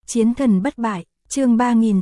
Chiến thần bất bại, chương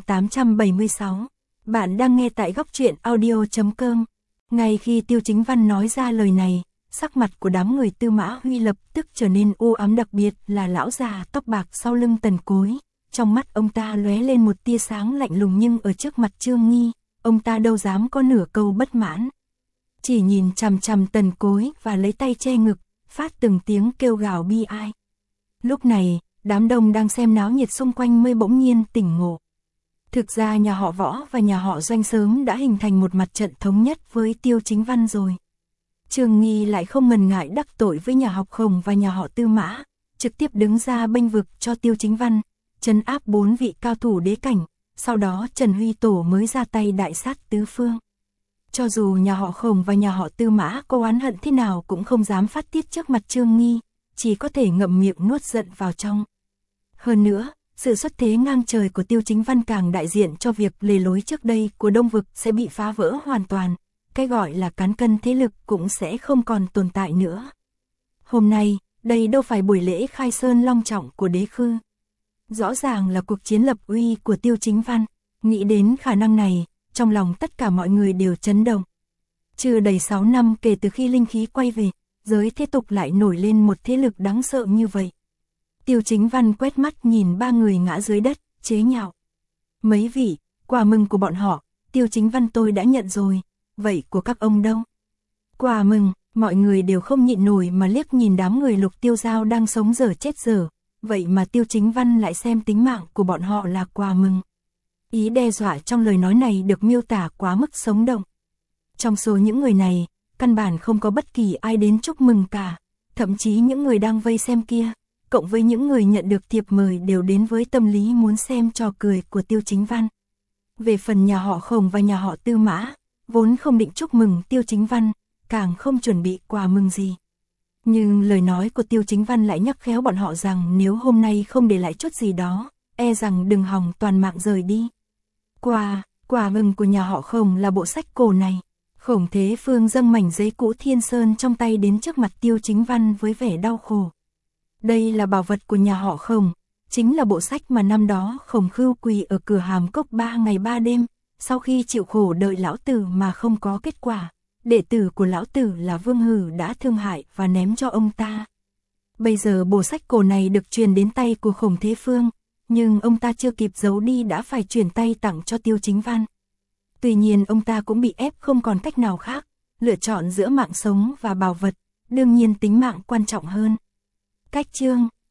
3876. Bạn đang nghe tại góc truyện audio.com. Ngay khi Tiêu Chính Văn nói ra lời này, sắc mặt của đám người Tư Mã Huy lập tức trở nên u ám, đặc biệt là lão già tóc bạc sau lưng Tần Cối. Trong mắt ông ta lóe lên một tia sáng lạnh lùng, nhưng ở trước mặt Trương Nghi, ông ta đâu dám có nửa câu bất mãn. Chỉ nhìn chằm chằm Tần Cối và lấy tay che ngực, phát từng tiếng kêu gào bi ai. Lúc này, đám đông đang xem náo nhiệt xung quanh mới bỗng nhiên tỉnh ngộ. Thực ra nhà họ Võ và nhà họ Doanh sớm đã hình thành một mặt trận thống nhất với Tiêu Chính Văn rồi. Trương Nghi lại không ngần ngại đắc tội với nhà họ Khổng và nhà họ Tư Mã, trực tiếp đứng ra bênh vực cho Tiêu Chính Văn, trấn áp 4 vị cao thủ đế cảnh, sau đó Trần Huy Tổ mới ra tay đại sát tứ phương. Cho dù nhà họ Khổng và nhà họ Tư Mã có oán hận thế nào cũng không dám phát tiết trước mặt Trương Nghi, chỉ có thể ngậm miệng nuốt giận vào trong. Hơn nữa, sự xuất thế ngang trời của Tiêu Chính Văn càng đại diện cho việc lề lối trước đây của Đông Vực sẽ bị phá vỡ hoàn toàn, cái gọi là cán cân thế lực cũng sẽ không còn tồn tại nữa. Hôm nay, đây đâu phải buổi lễ khai sơn long trọng của đế khư. Rõ ràng là cuộc chiến lập uy của Tiêu Chính Văn. Nghĩ đến khả năng này, trong lòng tất cả mọi người đều chấn động. Chưa đầy 6 năm kể từ khi linh khí quay về, giới thế tục lại nổi lên một thế lực đáng sợ như vậy. Tiêu Chính Văn quét mắt nhìn ba người ngã dưới đất, chế nhạo. Mấy vị, quà mừng của bọn họ, Tiêu Chính Văn tôi đã nhận rồi, vậy của các ông đâu? Quà mừng, mọi người đều không nhịn nổi mà liếc nhìn đám người Lục Tiêu Giao đang sống dở chết dở, vậy mà Tiêu Chính Văn lại xem tính mạng của bọn họ là quà mừng. Ý đe dọa trong lời nói này được miêu tả quá mức sống động. Trong số những người này, căn bản không có bất kỳ ai đến chúc mừng cả, thậm chí những người đang vây xem kia, cộng với những người nhận được thiệp mời đều đến với tâm lý muốn xem trò cười của Tiêu Chính Văn. Về phần nhà họ Khổng và nhà họ Tư Mã, vốn không định chúc mừng Tiêu Chính Văn, càng không chuẩn bị quà mừng gì. Nhưng lời nói của Tiêu Chính Văn lại nhắc khéo bọn họ rằng nếu hôm nay không để lại chút gì đó, e rằng đừng hòng toàn mạng rời đi. Quà mừng của nhà họ Khổng là bộ sách cổ này. Khổng Thế Phương dâng mảnh giấy cũ Thiên Sơn trong tay đến trước mặt Tiêu Chính Văn với vẻ đau khổ. Đây là bảo vật của nhà họ Khổng, chính là bộ sách mà năm đó Khổng Khưu quỳ ở cửa Hàm Cốc 3 ngày 3 đêm, sau khi chịu khổ đợi lão tử mà không có kết quả. Đệ tử của lão tử là Vương Hử đã thương hại và ném cho ông ta. Bây giờ bộ sách cổ này được truyền đến tay của Khổng Thế Phương, nhưng ông ta chưa kịp giấu đi đã phải chuyển tay tặng cho Tiêu Chính Văn. Tuy nhiên ông ta cũng bị ép không còn cách nào khác, lựa chọn giữa mạng sống và bảo vật, đương nhiên tính mạng quan trọng hơn. Cách chương,